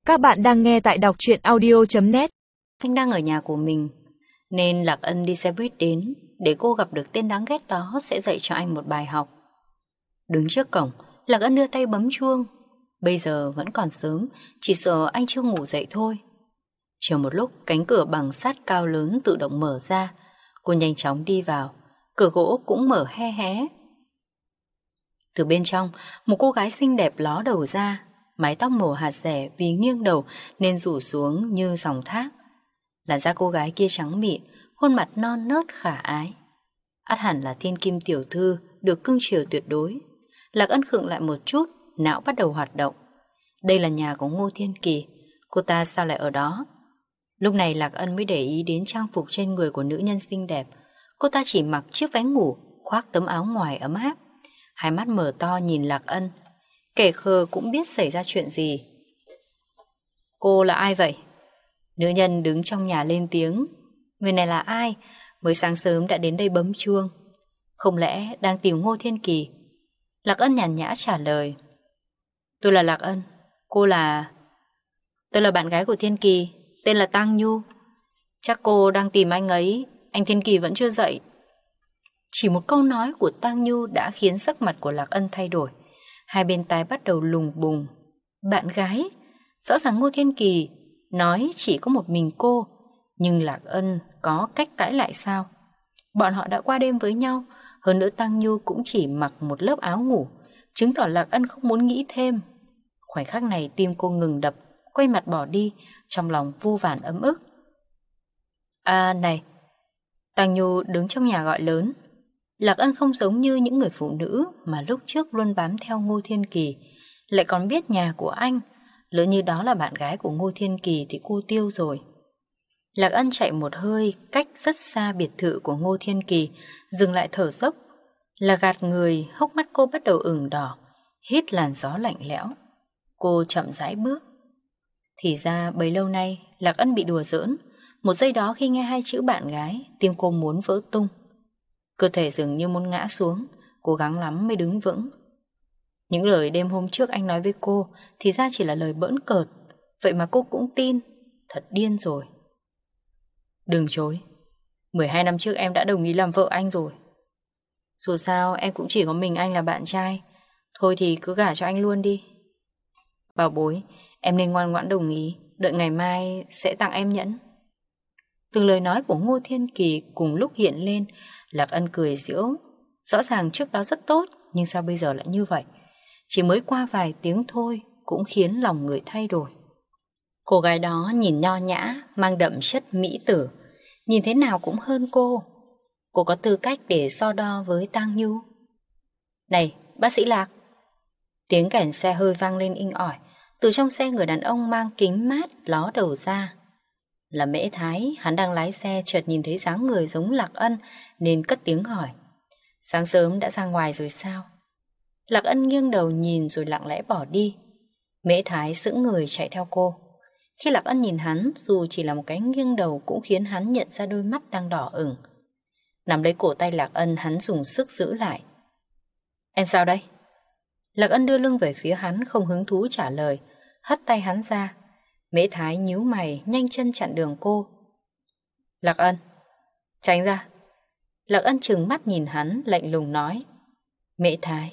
Các bạn đang nghe tại đọc truyện audio.net. Thanh đang ở nhà của mình, nên Lạc Ân đi xe buýt đến để cô gặp được tên đáng ghét đó sẽ dạy cho anh một bài học. Đứng trước cổng, Lạc Ân đưa tay bấm chuông. Bây giờ vẫn còn sớm, chỉ sợ anh chưa ngủ dậy thôi. Chờ một lúc, cánh cửa bằng sắt cao lớn tự động mở ra. Cô nhanh chóng đi vào, cửa gỗ cũng mở hé hé. Từ bên trong, một cô gái xinh đẹp ló đầu ra, mái tóc màu hạt rẻ vì nghiêng đầu nên rủ xuống như dòng thác. Làn da cô gái kia trắng mịn, khuôn mặt non nớt khả ái. Ắt hẳn là thiên kim tiểu thư được cưng chiều tuyệt đối. Lạc Ân khựng lại một chút, não bắt đầu hoạt động. Đây là nhà của Ngô Thiên Kỳ, cô ta sao lại ở đó? Lúc này Lạc Ân mới để ý đến trang phục trên người của nữ nhân xinh đẹp. Cô ta chỉ mặc chiếc váy ngủ, khoác tấm áo ngoài ấm áp. Hai mắt mở to nhìn Lạc Ân. Kẻ khờ cũng biết xảy ra chuyện gì. Cô là ai vậy? Nữ nhân đứng trong nhà lên tiếng. Người này là ai? Mới sáng sớm đã đến đây bấm chuông. Không lẽ đang tìm Ngô Thiên Kỳ? Lạc Ân nhàn nhã trả lời. Tôi là Lạc Ân. Cô là... Tôi là bạn gái của Thiên Kỳ, tên là Tang Nhu. Chắc cô đang tìm anh ấy. Anh Thiên Kỳ vẫn chưa dậy. Chỉ một câu nói của Tang Nhu đã khiến sắc mặt của Lạc Ân thay đổi. Hai bên tai bắt đầu lùng bùng. Bạn gái? Rõ ràng Ngô Thiên Kỳ nói chỉ có một mình cô, nhưng Lạc Ân có cách cãi lại sao? Bọn họ đã qua đêm với nhau. Hơn nữa Tang Nhu cũng chỉ mặc một lớp áo ngủ, chứng tỏ Lạc Ân không muốn nghĩ thêm. Khoảnh khắc này tim cô ngừng đập, quay mặt bỏ đi, trong lòng vô vàn ấm ức. À này! Tang Nhu đứng trong nhà gọi lớn. Lạc Ân không giống như những người phụ nữ mà lúc trước luôn bám theo Ngô Thiên Kỳ, lại còn biết nhà của anh. Lỡ như đó là bạn gái của Ngô Thiên Kỳ thì cô tiêu rồi. Lạc Ân chạy một hơi cách rất xa biệt thự của Ngô Thiên Kỳ, dừng lại thở dốc. Là gạt người, hốc mắt cô bắt đầu ửng đỏ, hít làn gió lạnh lẽo. Cô chậm rãi bước. Thì ra bấy lâu nay Lạc Ân bị đùa giỡn. Một giây đó khi nghe hai chữ bạn gái, tim cô muốn vỡ tung. Cơ thể dường như muốn ngã xuống, cố gắng lắm mới đứng vững. Những lời đêm hôm trước anh nói với cô thì ra chỉ là lời bỡn cợt. Vậy mà cô cũng tin. Thật điên rồi. Đừng chối, 12 năm trước em đã đồng ý làm vợ anh rồi. Dù sao em cũng chỉ có mình anh là bạn trai. Thôi thì cứ gả cho anh luôn đi. Bảo bối, em nên ngoan ngoãn đồng ý. Đợi ngày mai sẽ tặng em nhẫn. Từng lời nói của Ngô Thiên Kỳ cùng lúc hiện lên. Lạc Ân cười giễu. Rõ ràng trước đó rất tốt, nhưng sao bây giờ lại như vậy? Chỉ mới qua vài tiếng thôi cũng khiến lòng người thay đổi. Cô gái đó nhìn nho nhã, mang đậm chất mỹ tử, nhìn thế nào cũng hơn cô. Cô có tư cách để so đo với Tang Nhu. Này, bác sĩ Lạc! Tiếng kèn xe hơi vang lên inh ỏi. Từ trong xe người đàn ông mang kính mát ló đầu ra. Là Mễ Thái, hắn đang lái xe chợt nhìn thấy dáng người giống Lạc Ân nên cất tiếng hỏi. Sáng sớm đã ra ngoài rồi sao? Lạc Ân nghiêng đầu nhìn rồi lặng lẽ bỏ đi. Mễ Thái sững người chạy theo cô. Khi Lạc Ân nhìn hắn, dù chỉ là một cái nghiêng đầu cũng khiến hắn nhận ra đôi mắt đang đỏ ửng. Nắm lấy cổ tay Lạc Ân, hắn dùng sức giữ lại. Em sao đây? Lạc Ân đưa lưng về phía hắn, không hứng thú trả lời, hất tay hắn ra. Mễ Thái nhíu mày, nhanh chân chặn đường cô. Lạc Ân, tránh ra. Lạc Ân trừng mắt nhìn hắn, lạnh lùng nói. Mễ Thái,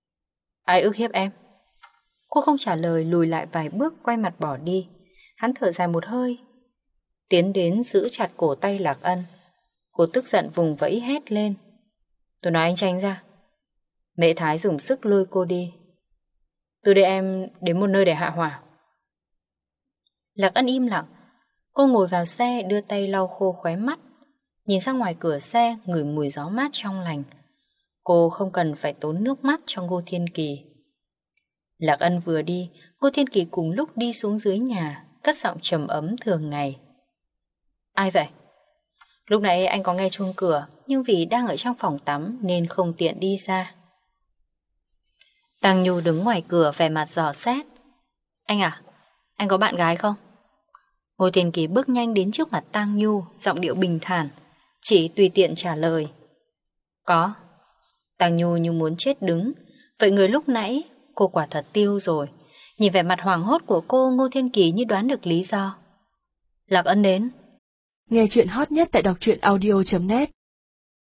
ai ức hiếp em? Cô không trả lời, lùi lại vài bước, quay mặt bỏ đi. Hắn thở dài một hơi, tiến đến giữ chặt cổ tay Lạc Ân. Cô tức giận vùng vẫy hét lên. Tôi nói anh tránh ra. Mễ Thái dùng sức lôi cô đi. Tôi đưa em đến một nơi để hạ hỏa. Lạc Ân im lặng. Cô ngồi vào xe, đưa tay lau khô khóe mắt, nhìn ra ngoài cửa xe, ngửi mùi gió mát trong lành. Cô không cần phải tốn nước mắt cho Ngô Thiên Kỳ. Lạc Ân vừa đi, Ngô Thiên Kỳ cùng lúc đi xuống dưới nhà, cất giọng trầm ấm thường ngày. Ai vậy? Lúc nãy anh có nghe chuông cửa, nhưng vì đang ở trong phòng tắm nên không tiện đi ra. Tang Nhu đứng ngoài cửa vẻ mặt dò xét. Anh à, anh có bạn gái không? Ngô Thiên Kỳ bước nhanh đến trước mặt Tang Nhu, giọng điệu bình thản, chỉ tùy tiện trả lời. Có. Tang Nhu như muốn chết đứng. Vậy người lúc nãy cô quả thật tiêu rồi. Nhìn vẻ mặt hoảng hốt của cô, Ngô Thiên Kỳ như đoán được lý do. Lạc Ân đến. Nghe chuyện hot nhất tại đọc truyện audio.net